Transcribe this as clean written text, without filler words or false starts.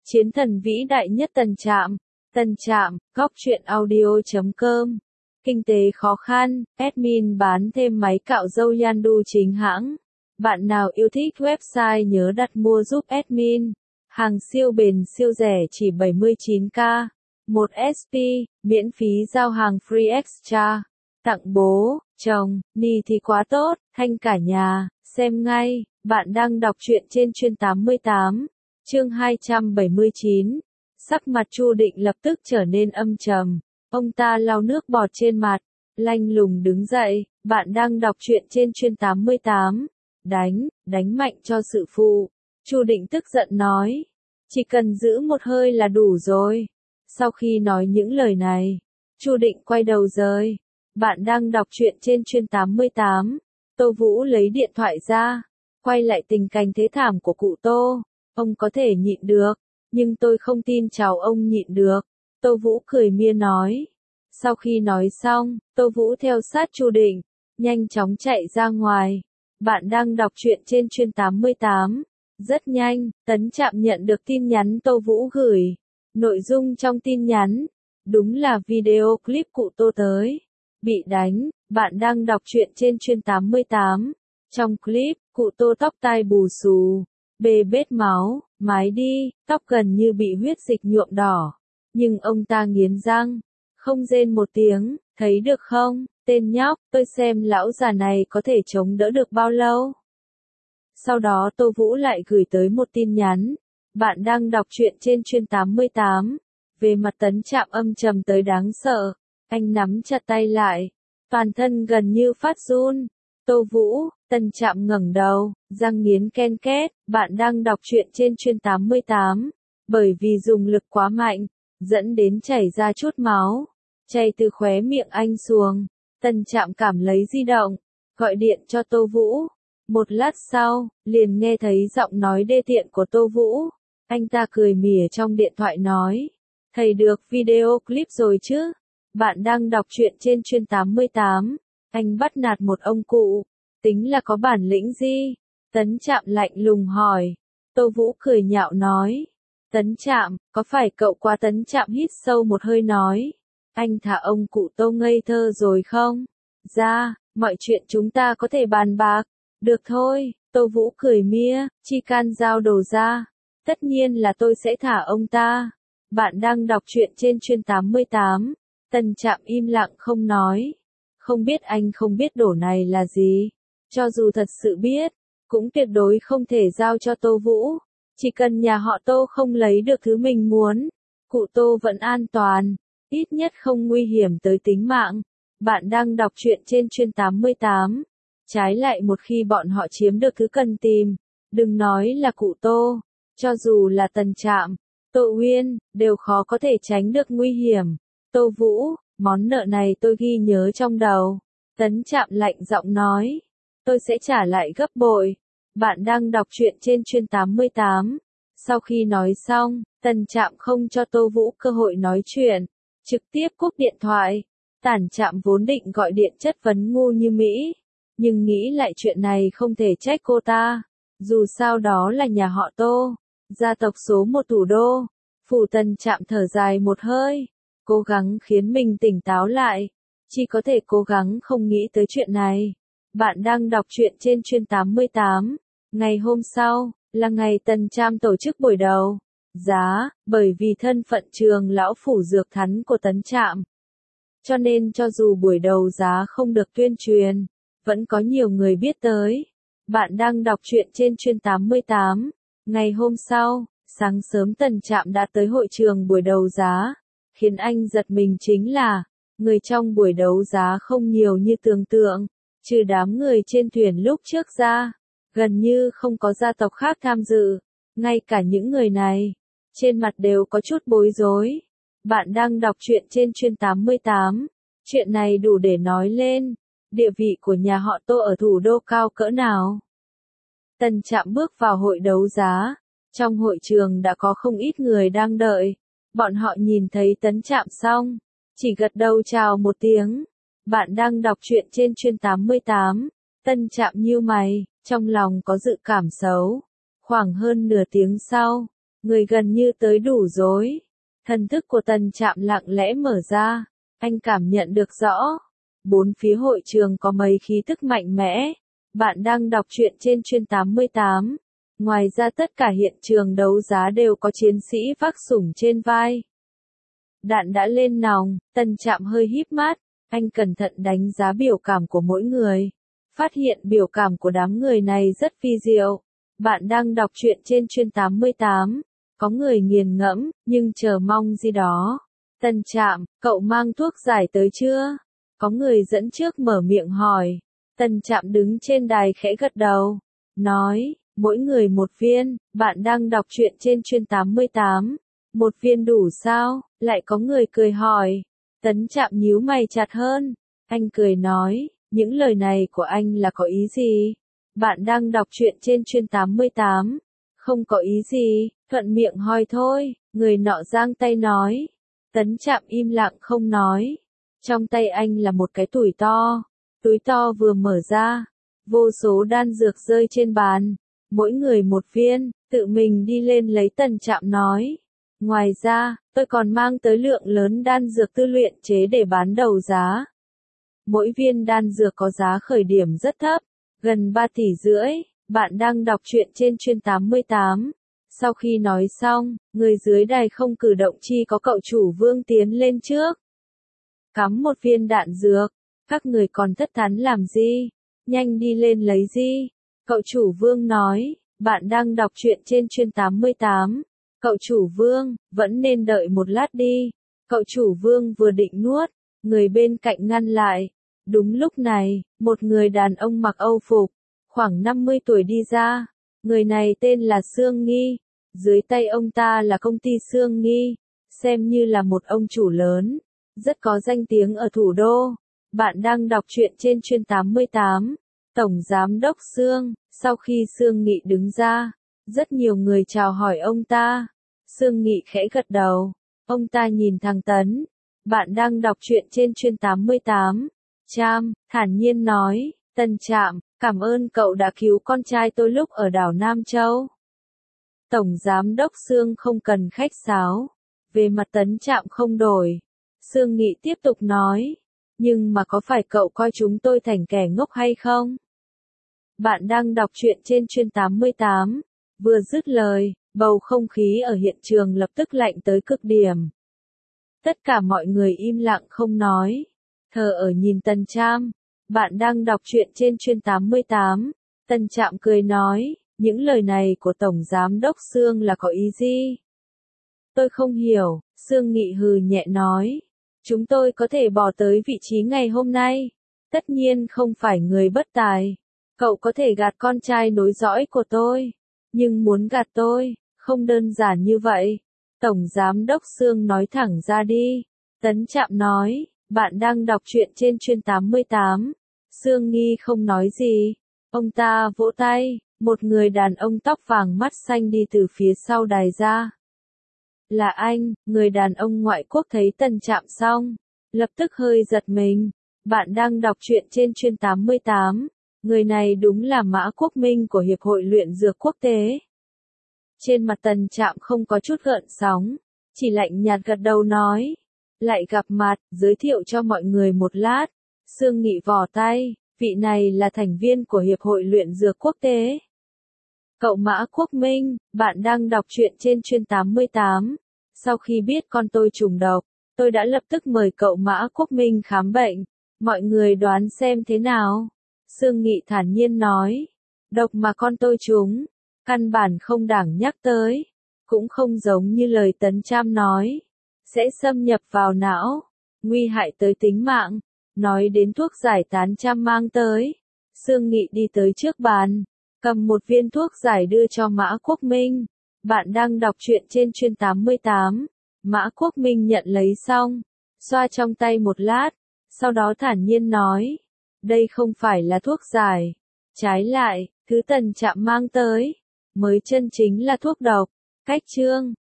Chiến thần vĩ đại nhất Tần Trạm. Tần Trạm, góc truyện audio.com. Kinh tế khó khăn, admin bán thêm máy cạo râu Yandu chính hãng. Bạn nào yêu thích website nhớ đặt mua giúp admin. Hàng siêu bền siêu rẻ chỉ 79k. 1 SP, miễn phí giao hàng free extra. Tặng bố, chồng, ni thì quá tốt, thanh cả nhà, xem ngay. Bạn đang đọc truyện trên Chuyên 88. Chương 279. Sắc mặt Chu Định lập tức trở nên âm trầm. Ông ta lau nước bọt trên mặt, lanh lùng đứng dậy. Bạn đang đọc truyện trên Chuyên 88. Đánh mạnh cho sự phụ. Chu Định tức giận nói. Chỉ cần giữ một hơi là đủ rồi. Sau khi nói những lời này, Chu Định quay đầu rời. Bạn đang đọc truyện trên Chuyên 88. Tô Vũ lấy điện thoại ra, quay lại tình cảnh thế thảm của cụ Tô. Ông có thể nhịn được, nhưng tôi không tin cháu ông nhịn được. Tô Vũ cười mỉa nói. Sau khi nói xong, Tô Vũ theo sát Chu Định, nhanh chóng chạy ra ngoài. Bạn đang đọc truyện trên Chuyên 88. Rất nhanh, Tấn Trạm nhận được tin nhắn Tô Vũ gửi. Nội dung trong tin nhắn, đúng là video clip cụ Tô tới. Bị đánh, bạn đang đọc truyện trên Chuyên 88. Trong clip, cụ Tô tóc tai bù xù, bê bết máu, mái đi, tóc gần như bị huyết dịch nhuộm đỏ. Nhưng ông ta nghiến răng, không rên một tiếng, thấy được không, tên nhóc, tôi xem lão già này có thể chống đỡ được bao lâu. Sau đó Tô Vũ lại gửi tới một tin nhắn. Bạn đang đọc truyện trên Chuyên 88. Về mặt Tấn Trạm âm trầm tới đáng sợ. Anh nắm chặt tay lại, toàn thân gần như phát run. Tô Vũ, Tấn Trạm ngẩng đầu, răng nghiến ken két. Bạn đang đọc truyện trên Chuyên 88. Bởi vì dùng lực quá mạnh, dẫn đến chảy ra chút máu, chảy từ khóe miệng anh xuống. Tấn Trạm cảm lấy di động, gọi điện cho Tô Vũ. Một lát sau, liền nghe thấy giọng nói đê tiện của Tô Vũ. Anh ta cười mỉa trong điện thoại nói. Thầy được video clip rồi chứ? Bạn đang đọc truyện trên Chuyên 88. Anh bắt nạt một ông cụ, tính là có bản lĩnh gì? Tấn Trạm lạnh lùng hỏi. Tô Vũ cười nhạo nói. Tấn Trạm, có phải cậu quá? Tấn Trạm hít sâu một hơi nói. Anh thả ông cụ Tô ngây thơ rồi không? Ra, mọi chuyện chúng ta có thể bàn bạc. Được thôi, Tô Vũ cười mỉa, chi can giao đồ ra. Tất nhiên là tôi sẽ thả ông ta. Bạn đang đọc truyện trên Chuyên 88. Tấn Trạm im lặng không nói. Không biết anh không biết đổ này là gì. Cho dù thật sự biết, cũng tuyệt đối không thể giao cho Tô Vũ. Chỉ cần nhà họ Tô không lấy được thứ mình muốn, cụ Tô vẫn an toàn, ít nhất không nguy hiểm tới tính mạng. Bạn đang đọc truyện trên Chuyên 88. Trái lại một khi bọn họ chiếm được thứ cần tìm, đừng nói là cụ Tô, cho dù là Tấn Trạm, Tô Uyên, đều khó có thể tránh được nguy hiểm. Tô Vũ, món nợ này tôi ghi nhớ trong đầu. Tấn Trạm lạnh giọng nói. Tôi sẽ trả lại gấp bội. Bạn đang đọc truyện trên Chuyên 88. Sau khi nói xong, Tấn Trạm không cho Tô Vũ cơ hội nói chuyện, trực tiếp cúp điện thoại. Tấn Trạm vốn định gọi điện chất vấn ngu như Mỹ, nhưng nghĩ lại chuyện này không thể trách cô ta. Dù sao đó là nhà họ Tô, gia tộc số 1 thủ đô. Phủ Tấn Trạm thở dài một hơi, cố gắng khiến mình tỉnh táo lại. Chỉ có thể cố gắng không nghĩ tới chuyện này. Bạn đang đọc truyện trên Chuyên 88. Ngày hôm sau, là ngày Tấn Trạm tổ chức buổi đấu giá, bởi vì thân phận trường lão phủ dược thắn của Tấn Trạm. Cho nên cho dù buổi đấu giá không được tuyên truyền, vẫn có nhiều người biết tới. Bạn đang đọc truyện trên Chuyên 88. Ngày hôm sau, sáng sớm Tấn Trạm đã tới hội trường buổi đấu giá. Khiến anh giật mình chính là, người trong buổi đấu giá không nhiều như tưởng tượng. Trừ đám người trên thuyền lúc trước ra, gần như không có gia tộc khác tham dự. Ngay cả những người này, trên mặt đều có chút bối rối. Bạn đang đọc truyện trên Chuyên 88. Chuyện này đủ để nói lên địa vị của nhà họ Tô ở thủ đô cao cỡ nào. Tấn Trạm bước vào hội đấu giá. Trong hội trường đã có không ít người đang đợi. Bọn họ nhìn thấy Tấn Trạm xong, chỉ gật đầu chào một tiếng. Bạn đang đọc truyện trên Chuyên 88. Tấn Trạm nhíu mày, trong lòng có dự cảm xấu. Khoảng hơn nửa tiếng sau, Người gần như tới đủ rồi. Thần thức của Tần Trạm lặng lẽ mở ra. Anh cảm nhận được rõ. Bốn phía hội trường có mấy khí tức mạnh mẽ. Bạn đang đọc truyện trên Chuyên 88. Ngoài ra tất cả hiện trường đấu giá đều có chiến sĩ vác sủng trên vai. Đạn đã lên nòng, Tần Trạm hơi híp mắt. Anh cẩn thận đánh giá biểu cảm của mỗi người. Phát hiện biểu cảm của đám người này rất vi diệu. Bạn đang đọc truyện trên Chuyên 88. Có người nghiền ngẫm, nhưng chờ mong gì đó. Tần Trạm, cậu mang thuốc giải tới chưa? Có người dẫn trước mở miệng hỏi. Tần Trạm đứng trên đài khẽ gật đầu. Nói, mỗi người một viên, bạn đang đọc truyện trên Chuyên 88. Một viên đủ sao? Lại có người cười hỏi. Tần Trạm nhíu mày chặt hơn. Anh cười nói, những lời này của anh là có ý gì? Bạn đang đọc truyện trên Chuyên 88. Không có ý gì, thuận miệng hỏi thôi, người nọ giang tay nói. Tần Trạm im lặng không nói. Trong tay anh là một cái túi to vừa mở ra. Vô số đan dược rơi trên bàn. Mỗi người một viên, tự mình đi lên lấy. Tần Trạm nói. Ngoài ra, tôi còn mang tới lượng lớn đan dược tư luyện chế để bán đấu giá. Mỗi viên đan dược có giá khởi điểm rất thấp, gần 3,5 tỷ. Bạn đang đọc truyện trên Chuyên 88. Sau khi nói xong, người dưới đài không cử động, chi có cậu chủ Vương tiến lên trước. Cắm một viên đạn dược. Các người còn thất thắn làm gì? Nhanh đi lên lấy gì? Cậu chủ Vương nói. Bạn đang đọc truyện trên Chuyên 88. Cậu chủ Vương, vẫn nên đợi một lát đi. Cậu chủ Vương vừa định nuốt, người bên cạnh ngăn lại. Đúng lúc này, một người đàn ông mặc Âu phục, khoảng 50 tuổi đi ra. Người này tên là Sương Nghi. Dưới tay ông ta là công ty Sương Nghi, xem như là một ông chủ lớn, rất có danh tiếng ở thủ đô. Bạn đang đọc truyện trên Chuyên 88. Tổng Giám đốc Sương. Sau khi Sương Nghị đứng ra, rất nhiều người chào hỏi ông ta. Sương Nghị khẽ gật đầu. Ông ta nhìn thằng Tấn. Bạn đang đọc truyện trên Chuyên 88. Trạm, thản nhiên nói. Tần Trạm, cảm ơn cậu đã cứu con trai tôi lúc ở đảo Nam Châu. Tổng Giám đốc Sương không cần khách sáo. Về mặt Tần Trạm không đổi. Sương Nghị tiếp tục nói. Nhưng mà có phải cậu coi chúng tôi thành kẻ ngốc hay không? Bạn đang đọc truyện trên Chuyên 88. Vừa dứt lời, bầu không khí ở hiện trường lập tức lạnh tới cực điểm. Tất cả mọi người im lặng không nói. Thờ ở nhìn Tần Trạm. Bạn đang đọc truyện trên Chuyên 88. Tần Trạm cười nói. Những lời này của Tổng Giám đốc Sương là có ý gì? Tôi không hiểu. Sương Nghị hừ nhẹ nói. Chúng tôi có thể bỏ tới vị trí ngày hôm nay. Tất nhiên không phải người bất tài. Cậu có thể gạt con trai nối dõi của tôi. Nhưng muốn gạt tôi, không đơn giản như vậy. Tổng Giám đốc Sương nói thẳng ra đi. Tần Trạm nói. Bạn đang đọc truyện trên Chuyên 88. Sương Nghi không nói gì. Ông ta vỗ tay. Một người đàn ông tóc vàng mắt xanh đi từ phía sau đài ra. Là anh, người đàn ông ngoại quốc thấy Tần Trạm xong. Lập tức hơi giật mình. Bạn đang đọc truyện trên Chuyên 88. Người này đúng là Mã Quốc Minh của Hiệp hội Luyện Dược Quốc tế. Trên mặt Tần Trạm không có chút gợn sóng. Chỉ lạnh nhạt gật đầu nói. Lại gặp mặt, giới thiệu cho mọi người một lát. Sương Nghị vò tay. Vị này là thành viên của Hiệp hội Luyện Dược Quốc tế. Cậu Mã Quốc Minh, bạn đang đọc truyện trên Chuyên 88. Sau khi biết con tôi trùng độc, tôi đã lập tức mời cậu Mã Quốc Minh khám bệnh. Mọi người đoán xem thế nào? Sương Nghị thản nhiên nói. Độc mà con tôi trúng, căn bản không đáng nhắc tới. Cũng không giống như lời Tần Trạm nói. Sẽ xâm nhập vào não, nguy hại tới tính mạng. Nói đến thuốc giải Tần Trạm mang tới. Sương Nghị đi tới trước bàn, cầm một viên thuốc giải đưa cho Mã Quốc Minh. Bạn đang đọc truyện trên Chuyên 88. Mã Quốc Minh nhận lấy xong, xoa trong tay một lát, sau đó thản nhiên nói. Đây không phải là thuốc giải. Trái lại, thứ Tần Trạm mang tới, mới chân chính là thuốc độc. Cách chương